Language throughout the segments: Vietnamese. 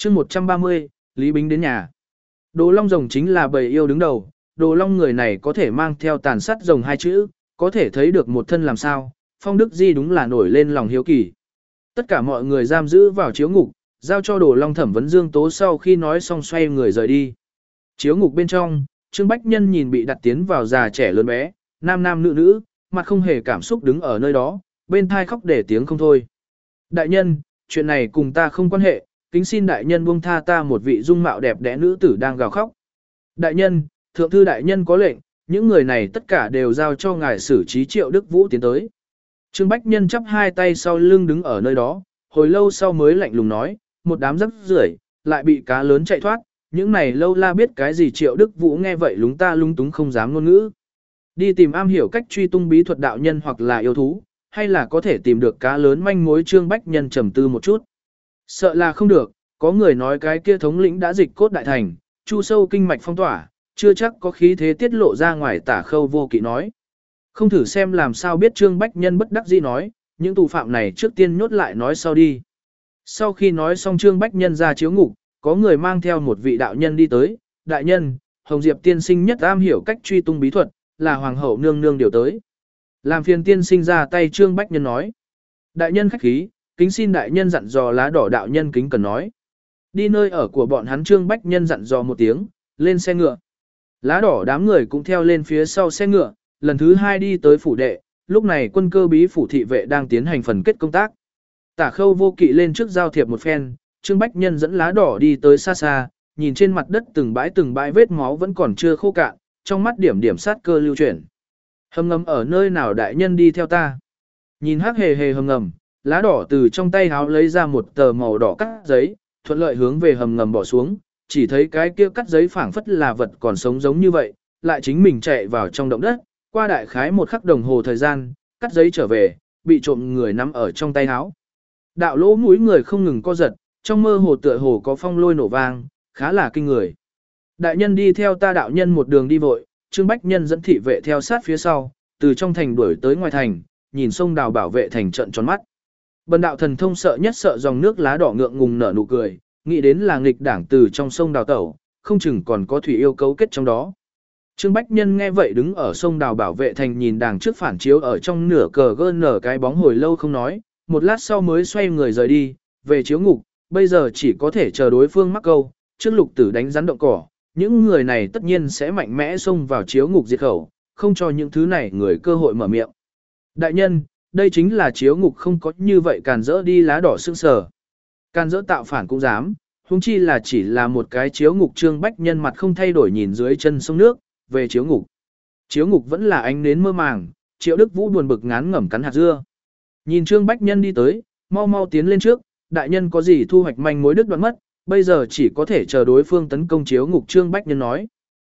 chương 130, Lý Bính đến nhà. Đồ Long Rồng chính là bầy yêu đứng đầu, Đồ Long người này có thể mang theo tàn sát rồng hai chữ, có thể thấy được một thân làm sao, Phong Đức Di đúng là nổi lên lòng hiếu kỳ. Tất cả mọi người giam giữ vào chiếu ngục, giao cho Đồ Long thẩm vấn Dương Tố sau khi nói xong xoay người rời đi. Chiếu ngục bên trong, Trương Bách Nhân nhìn bị đặt tiến vào già trẻ lớn bé, nam nam nữ nữ, mặt không hề cảm xúc đứng ở nơi đó, bên thai khóc để tiếng không thôi. Đại nhân, chuyện này cùng ta không quan hệ, kính xin đại nhân buông tha ta một vị dung mạo đẹp đẽ nữ tử đang gào khóc. Đại nhân, thượng thư đại nhân có lệnh, những người này tất cả đều giao cho ngài xử trí Triệu Đức Vũ tiến tới. Trương Bách Nhân chắp hai tay sau lưng đứng ở nơi đó, hồi lâu sau mới lạnh lùng nói, một đám rắc rưởi lại bị cá lớn chạy thoát, những này lâu la biết cái gì Triệu Đức Vũ nghe vậy lúng ta lúng túng không dám ngôn ngữ. Đi tìm am hiểu cách truy tung bí thuật đạo nhân hoặc là yêu thú, hay là có thể tìm được cá lớn manh mối. Trương Bách Nhân trầm tư một chút. Sợ là không được, có người nói cái kia thống lĩnh đã dịch cốt đại thành, chu sâu kinh mạch phong tỏa, chưa chắc có khí thế tiết lộ ra ngoài. Tả Khâu Vô Kỵ nói. Không thử xem làm sao biết. Trương Bách Nhân bất đắc dĩ nói, những tù phạm này trước tiên nhốt lại nói sau đi. Sau khi nói xong Trương Bách Nhân ra chiếu ngục, có người mang theo một vị đạo nhân đi tới. Đại nhân, Hồng Diệp tiên sinh nhất am hiểu cách truy tung bí thuật, là hoàng hậu nương nương điều tới. Làm phiền tiên sinh ra tay. Trương Bách Nhân nói. Đại nhân khách khí, kính xin đại nhân dặn dò Lá Đỏ đạo nhân kính cần nói. Đi nơi ở của bọn hắn. Trương Bách Nhân dặn dò một tiếng, lên xe ngựa. Lá Đỏ đám người cũng theo lên phía sau xe ngựa, lần thứ hai đi tới phủ đệ. Lúc này quân cơ bí phủ thị vệ đang tiến hành phần kết công tác. Tả Khâu Vô Kỵ lên trước giao thiệp một phen, Trương Bách Nhân dẫn Lá Đỏ đi tới xa xa, nhìn trên mặt đất từng bãi vết máu vẫn còn chưa khô cạn, trong mắt điểm điểm sát cơ lưu chuyển. Hầm ngầm ở nơi nào đại nhân đi theo ta? Nhìn hắc hề hề hầm ngầm, Lá Đỏ từ trong tay háo lấy ra một tờ màu đỏ cắt giấy, thuận lợi hướng về hầm ngầm bỏ xuống, chỉ thấy cái kia cắt giấy phảng phất là vật còn sống giống như vậy, lại chính mình chạy vào trong động đất, qua đại khái một khắc đồng hồ thời gian, cắt giấy trở về, bị trộm người nắm ở trong tay háo. Đạo lỗ mũi người không ngừng co giật, trong mơ hồ tựa hồ có phong lôi nổ vang, khá là kinh người. Đại nhân đi theo ta. Đạo nhân một đường đi vội, Trương Bách Nhân dẫn thị vệ theo sát phía sau, từ trong thành đuổi tới ngoài thành, nhìn sông đào bảo vệ thành trận tròn mắt. Bần đạo thần thông sợ nhất sợ dòng nước. Lá Đỏ ngượng ngùng nở nụ cười, nghĩ đến là nghịch đảng từ trong sông đào tẩu, không chừng còn có thủy yêu cấu kết trong đó. Trương Bách Nhân nghe vậy đứng ở sông đào bảo vệ thành nhìn đàng trước phản chiếu ở trong nửa cờ gơn nở cái bóng hồi lâu không nói, một lát sau mới xoay người rời đi, về chiếu ngục, bây giờ chỉ có thể chờ đối phương mắc câu, trước Lục Tử đánh rắn động cỏ, những người này tất nhiên sẽ mạnh mẽ xông vào chiếu ngục diệt khẩu, không cho những thứ này người cơ hội mở miệng. Đại nhân, đây chính là chiếu ngục, không có như vậy càn rỡ đi. Lá Đỏ sững sờ. Càn rỡ tạo phản cũng dám, huống chi là chỉ là một cái chiếu ngục. Trương Bách Nhân mặt không thay đổi nhìn dưới chân sông nước, về chiếu ngục. Chiếu ngục vẫn là ánh nến mơ màng, Triệu Đức Vũ buồn bực ngán ngẩm cắn hạt dưa. Nhìn Trương Bách Nhân đi tới, mau mau tiến lên trước, đại nhân có gì thu hoạch manh mối đứt đoạn mất, bây giờ chỉ có thể chờ đối phương tấn công chiếu ngục. Trương Bách Nhân nói.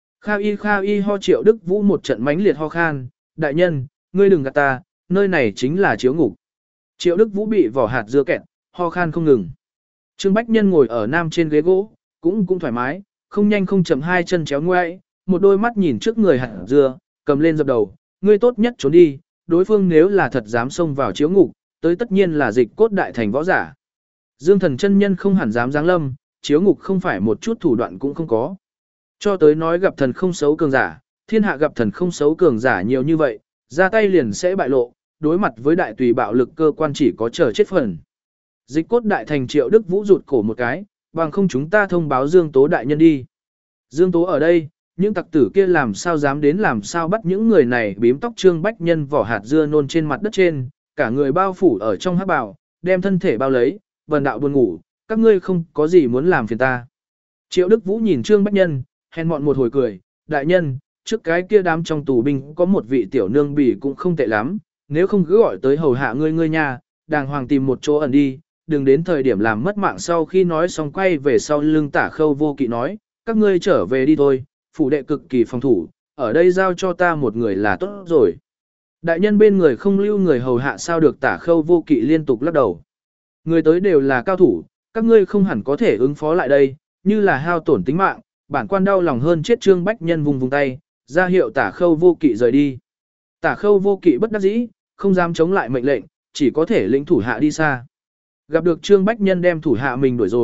Kha y ho. Triệu Đức Vũ một trận mãnh liệt ho khan, đại nhân, ngươi đừng gạt ta, nơi này chính là chiếu ngục. Triệu Đức Vũ bị vỏ hạt dưa kẹt, ho khan không ngừng. Trương Bách Nhân ngồi ở nam trên ghế gỗ, cũng thoải mái, không nhanh không chậm, hai chân chéo ngoại, một đôi mắt nhìn trước người hạt dưa, cầm lên dập đầu, ngươi tốt nhất trốn đi, đối phương nếu là thật dám xông vào chiếu ngục, tới tất nhiên là dịch cốt đại thành võ giả. Dương Thần chân nhân không hẳn dám giáng lâm, chiếu ngục không phải một chút thủ đoạn cũng không có. Cho tới nói gặp thần không xấu cường giả, thiên hạ gặp thần không xấu cường giả nhiều như vậy, ra tay liền sẽ bại lộ, đối mặt với đại tùy bạo lực cơ quan chỉ có chờ chết phần. Dịch cốt đại thành. Triệu Đức Vũ rụt cổ một cái, bằng không chúng ta thông báo Dương Tố đại nhân đi. Dương Tố ở đây, những tặc tử kia làm sao dám đến, làm sao bắt những người này. Bím tóc Trương Bách Nhân vỏ hạt dưa nôn trên mặt đất trên, cả người bao phủ ở trong hắc bào, đem thân thể bao lấy, bần đạo buồn ngủ, các ngươi không có gì muốn làm phiền ta. Triệu Đức Vũ nhìn Trương Bách Nhân, hèn mọn một hồi cười, đại nhân, trước cái kia đám trong tù binh có một vị tiểu nương bỉ cũng không tệ lắm, nếu không cứ gọi tới hầu hạ ngươi nha, đàng hoàng tìm một chỗ ẩn đi, đừng đến thời điểm làm mất mạng. Sau khi nói xong quay về sau lưng Tả Khâu Vô Kỵ nói, các ngươi trở về đi thôi, phủ đệ cực kỳ phòng thủ, ở đây giao cho ta một người là tốt rồi. Đại nhân bên người không lưu người hầu hạ sao được. Tả Khâu Vô Kỵ liên tục lắc đầu. Người tới đều là cao thủ, các ngươi không hẳn có thể ứng phó lại đây, như là hao tổn tính mạng, bản quan đau lòng hơn chết. Trương Bách Nhân vùng tay, ra hiệu Tả Khâu Vô Kỵ rời đi. Tả Khâu Vô Kỵ bất đắc dĩ, không dám chống lại mệnh lệnh, chỉ có thể lĩnh thủ hạ đi xa. Gặp được Trương Bách Nhân đem thủ hạ mình đuổi rồi,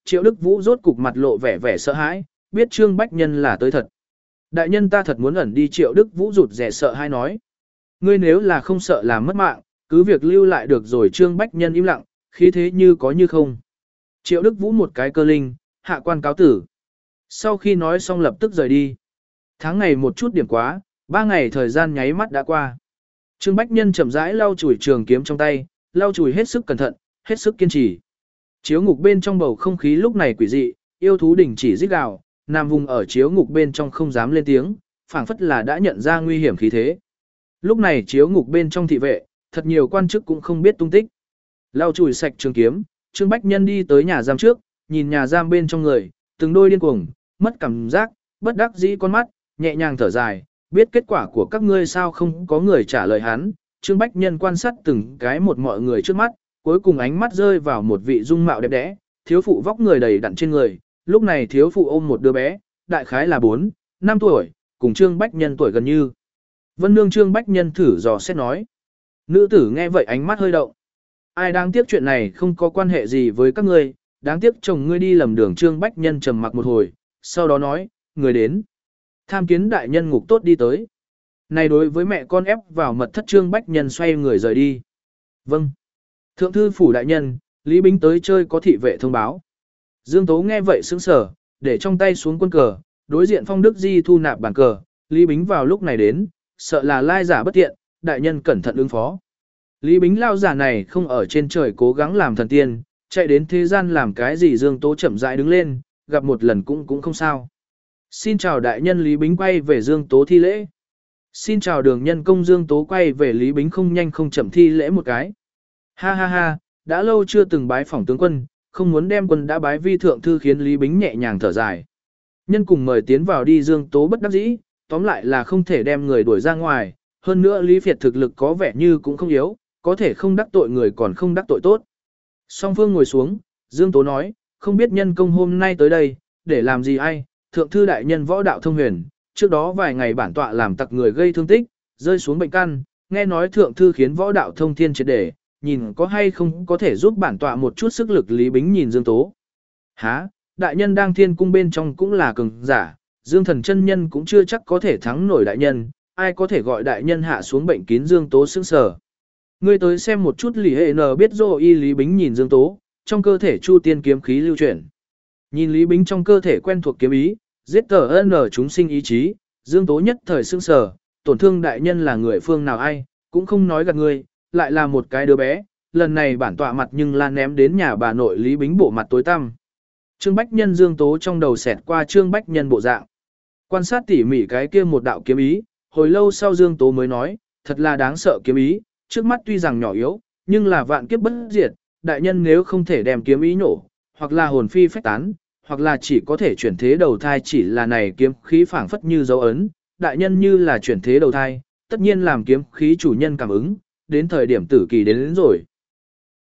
Triệu Đức Vũ rốt cục mặt lộ vẻ vẻ sợ hãi, biết Trương Bách Nhân là tới thật. Đại nhân ta thật muốn ẩn đi. Triệu Đức Vũ rụt rè sợ hãi nói. Ngươi nếu là không sợ làm mất mạng, cứ việc lưu lại được rồi. Trương Bách Nhân im lặng, khí thế như có như không. Triệu Đức Vũ một cái cơ linh, hạ quan cáo tử. Sau khi nói xong lập tức rời đi. Tháng ngày một chút điểm quá, 3 ngày thời gian nháy mắt đã qua. Trương Bách Nhân chậm rãi lau chùi trường kiếm trong tay, lau chùi hết sức cẩn thận, hết sức kiên trì. Chiếu ngục bên trong bầu không khí lúc này quỷ dị, yêu thú đình chỉ rít gào, nằm vùng ở chiếu ngục bên trong không dám lên tiếng, phảng phất là đã nhận ra nguy hiểm khí thế. Lúc này chiếu ngục bên trong thị vệ, thật nhiều quan chức cũng không biết tung tích. Lau chùi sạch trường kiếm, Trương Bách Nhân đi tới nhà giam trước, nhìn nhà giam bên trong người, từng đôi điên cuồng, mất cảm giác, bất đắc dĩ con mắt, nhẹ nhàng thở dài, biết kết quả của các ngươi sao không có người trả lời hắn. Trương Bách Nhân quan sát từng cái một mọi người trước mắt, cuối cùng ánh mắt rơi vào một vị dung mạo đẹp đẽ, thiếu phụ vóc người đầy đặn trên người, lúc này thiếu phụ ôm một đứa bé, đại khái là 4, 5 tuổi, cùng Trương Bách Nhân tuổi gần như. Vân Nương. Trương Bách Nhân thử dò xét nói. Nữ tử nghe vậy ánh mắt hơi động. Ai đáng tiếc chuyện này không có quan hệ gì với các ngươi, đáng tiếc chồng ngươi đi lầm đường. Trương Bách Nhân trầm mặc một hồi, sau đó nói, người đến. Tham kiến đại nhân ngục tốt đi tới. Này đối với mẹ con ép vào mật thất. Trương Bách Nhân xoay người rời đi. Vâng. Thượng thư phủ đại nhân, Lý Bính tới chơi có thị vệ thông báo. Dương Tố nghe vậy sững sờ, để trong tay xuống quân cờ, đối diện Phong Đức Di thu nạp bàn cờ, Lý Bính vào lúc này đến, sợ là lai giả bất tiện, đại nhân cẩn thận ứng phó. Lý Bính lao giả này không ở trên trời cố gắng làm thần tiên, chạy đến thế gian làm cái gì. Dương Tố chậm rãi đứng lên, gặp một lần cũng không sao. Xin chào đại nhân. Lý Bính quay về Dương Tố thi lễ. Xin chào đường nhân công. Dương Tố quay về Lý Bính không nhanh không chậm thi lễ một cái. Ha ha ha, đã lâu chưa từng bái phỏng tướng quân, không muốn đem quân đã bái vi thượng thư. Khiến Lý Bính nhẹ nhàng thở dài. Nhân cùng mời tiến vào đi. Dương Tố bất đắc dĩ, tóm lại là không thể đem người đuổi ra ngoài, hơn nữa Lý Việt thực lực có vẻ như cũng không yếu, có thể không đắc tội người còn không đắc tội tốt. Song phương ngồi xuống, Dương Tố nói, không biết nhân công hôm nay tới đây, để làm gì ai. Thượng thư đại nhân võ đạo thông huyền, trước đó vài ngày bản tọa làm tặc người gây thương tích, rơi xuống bệnh căn, nghe nói thượng thư khiến võ đạo thông thiên triệt để, nhìn có hay không có thể giúp bản tọa một chút sức lực. Lý Bính nhìn Dương Tố. Hả, đại nhân đang thiên cung bên trong cũng là cường giả, Dương Thần chân nhân cũng chưa chắc có thể thắng nổi đại nhân, ai có thể gọi đại nhân hạ xuống bệnh kín. Dương Tố sững sờ. Ngươi tới xem một chút Lý Hệ N biết dô y. Lý Bính nhìn Dương Tố, trong cơ thể chu tiên kiếm khí lưu chuyển. Nhìn Lý Bính trong cơ thể quen thuộc kiếm ý, giết tờ n chúng sinh ý chí, Dương Tố nhất thời sững sờ, tổn thương đại nhân là người phương nào ai, cũng không nói gạt ngươi, lại là một cái đứa bé, lần này bản tọa mặt nhưng là ném đến nhà bà nội. Lý Bính bộ mặt tối tăm. Trương Bách Nhân. Dương Tố trong đầu xẹt qua Trương Bách Nhân bộ dạng. Quan sát tỉ mỉ cái kia một đạo kiếm ý, hồi lâu sau Dương Tố mới nói, thật là đáng sợ kiếm ý, trước mắt tuy rằng nhỏ yếu, nhưng là vạn kiếp bất diệt, đại nhân nếu không thể đem kiếm ý nổ, hoặc là hồn phi phách tán, hoặc là chỉ có thể chuyển thế đầu thai. Chỉ là này kiếm khí phảng phất như dấu ấn, đại nhân như là chuyển thế đầu thai, tất nhiên làm kiếm khí chủ nhân cảm ứng, đến thời điểm tử kỳ đến rồi.